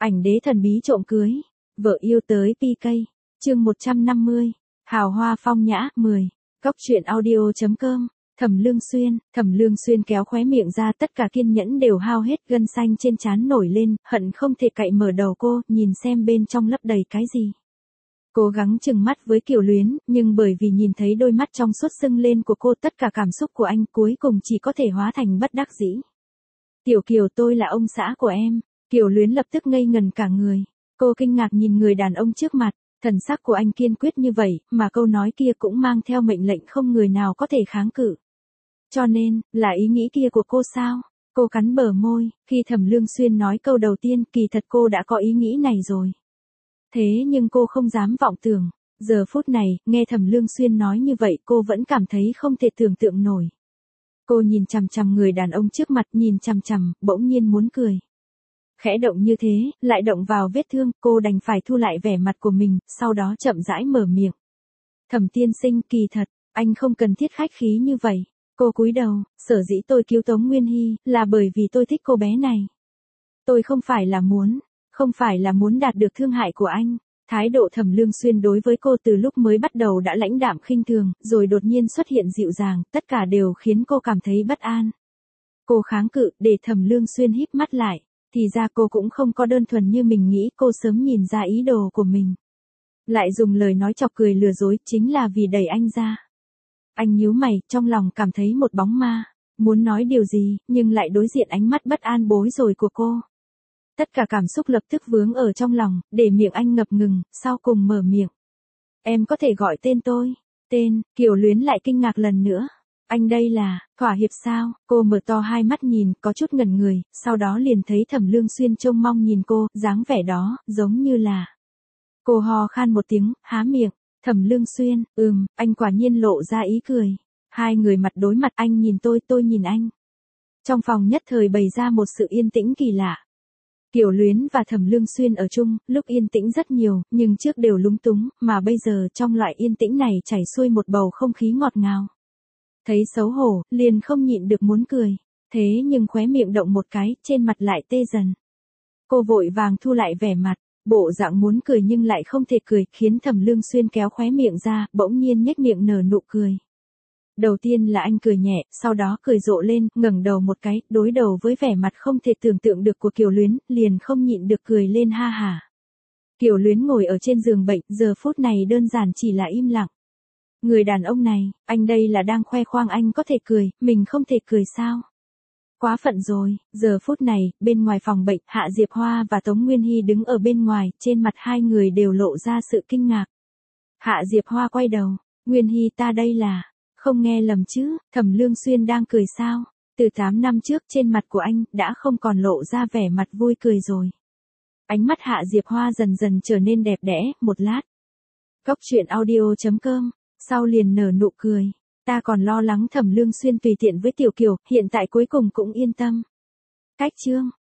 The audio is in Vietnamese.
Ảnh đế thần bí trộm cưới. Vợ yêu tới PK. Chương 150. Hào hoa phong nhã 10. Góc truyện audio.com. Thẩm Lương Xuyên kéo khóe miệng ra, tất cả kiên nhẫn đều hao hết, gân xanh trên trán nổi lên, hận không thể cạy mở đầu cô, nhìn xem bên trong lấp đầy cái gì. Cố gắng chừng mắt với Kiều Luyến, nhưng bởi vì nhìn thấy đôi mắt trong suốt sưng lên của cô, tất cả cảm xúc của anh cuối cùng chỉ có thể hóa thành bất đắc dĩ. Tiểu Kiều, tôi là ông xã của em. Kiều Luyến lập tức ngây ngần cả người. Cô kinh ngạc nhìn người đàn ông trước mặt, thần sắc của anh kiên quyết như vậy, mà câu nói kia cũng mang theo mệnh lệnh không người nào có thể kháng cự. Cho nên, là ý nghĩ kia của cô sao? Cô cắn bờ môi, khi Thẩm Lương Xuyên nói câu đầu tiên, kỳ thật cô đã có ý nghĩ này rồi. Thế nhưng cô không dám vọng tưởng. Giờ phút này, nghe Thẩm Lương Xuyên nói như vậy, cô vẫn cảm thấy không thể tưởng tượng nổi. Cô nhìn chằm chằm người đàn ông trước mặt, nhìn chằm chằm, bỗng nhiên muốn cười. Khẽ động như thế, lại động vào vết thương, cô đành phải thu lại vẻ mặt của mình, sau đó chậm rãi mở miệng. Thẩm tiên sinh, kỳ thật, anh không cần thiết khách khí như vậy. Cô cúi đầu, sở dĩ tôi cứu Tống Nguyên Hy, là bởi vì tôi thích cô bé này. Tôi không phải là muốn đạt được thương hại của anh. Thái độ Thẩm Lương Xuyên đối với cô từ lúc mới bắt đầu đã lãnh đạm khinh thường, rồi đột nhiên xuất hiện dịu dàng, tất cả đều khiến cô cảm thấy bất an. Cô kháng cự, để Thẩm Lương Xuyên híp mắt lại. Thì ra cô cũng không có đơn thuần như mình nghĩ, cô sớm nhìn ra ý đồ của mình. Lại dùng lời nói chọc cười lừa dối, chính là vì đẩy anh ra. Anh nhíu mày, trong lòng cảm thấy một bóng ma. Muốn nói điều gì, nhưng lại đối diện ánh mắt bất an bối rối của cô. Tất cả cảm xúc lập tức vướng ở trong lòng, để miệng anh ngập ngừng, sau cùng mở miệng. Em có thể gọi tên tôi. Tên, Kiều Luyến lại kinh ngạc lần nữa. Anh đây là, thỏa hiệp sao? Cô mở to hai mắt nhìn, có chút ngẩn người, sau đó liền thấy Thẩm Lương Xuyên trông mong nhìn cô, dáng vẻ đó, giống như là. Cô ho khan một tiếng, há miệng. Thẩm Lương Xuyên, anh quả nhiên lộ ra ý cười. Hai người mặt đối mặt, anh nhìn tôi nhìn anh. Trong phòng nhất thời bày ra một sự yên tĩnh kỳ lạ. Kiều Luyến và Thẩm Lương Xuyên ở chung, lúc yên tĩnh rất nhiều, nhưng trước đều lúng túng, mà bây giờ trong loại yên tĩnh này chảy xuôi một bầu không khí ngọt ngào. Thấy xấu hổ, liền không nhịn được muốn cười. Thế nhưng khóe miệng động một cái, trên mặt lại tê dần. Cô vội vàng thu lại vẻ mặt, bộ dạng muốn cười nhưng lại không thể cười, khiến Thẩm Lương Xuyên kéo khóe miệng ra, bỗng nhiên nhếch miệng nở nụ cười. Đầu tiên là anh cười nhẹ, sau đó cười rộ lên, ngẩng đầu một cái, đối đầu với vẻ mặt không thể tưởng tượng được của Kiều Luyến, liền không nhịn được cười lên ha hả. Kiều Luyến ngồi ở trên giường bệnh, giờ phút này đơn giản chỉ là im lặng. Người đàn ông này, anh đây là đang khoe khoang anh có thể cười, mình không thể cười sao? Quá phận rồi. Giờ phút này, bên ngoài phòng bệnh, Hạ Diệp Hoa và Tống Nguyên Hy đứng ở bên ngoài, trên mặt hai người đều lộ ra sự kinh ngạc. Hạ Diệp Hoa quay đầu, Nguyên Hy, ta đây là, không nghe lầm chứ, Thẩm Lương Xuyên đang cười sao? Từ 8 năm trước, trên mặt của anh, đã không còn lộ ra vẻ mặt vui cười rồi. Ánh mắt Hạ Diệp Hoa dần dần trở nên đẹp đẽ, một lát. Góc truyện audio.com, sau liền nở nụ cười. Ta còn lo lắng Thẩm Lương Xuyên tùy tiện với Tiểu Kiều, hiện tại cuối cùng cũng yên tâm. Cách chương.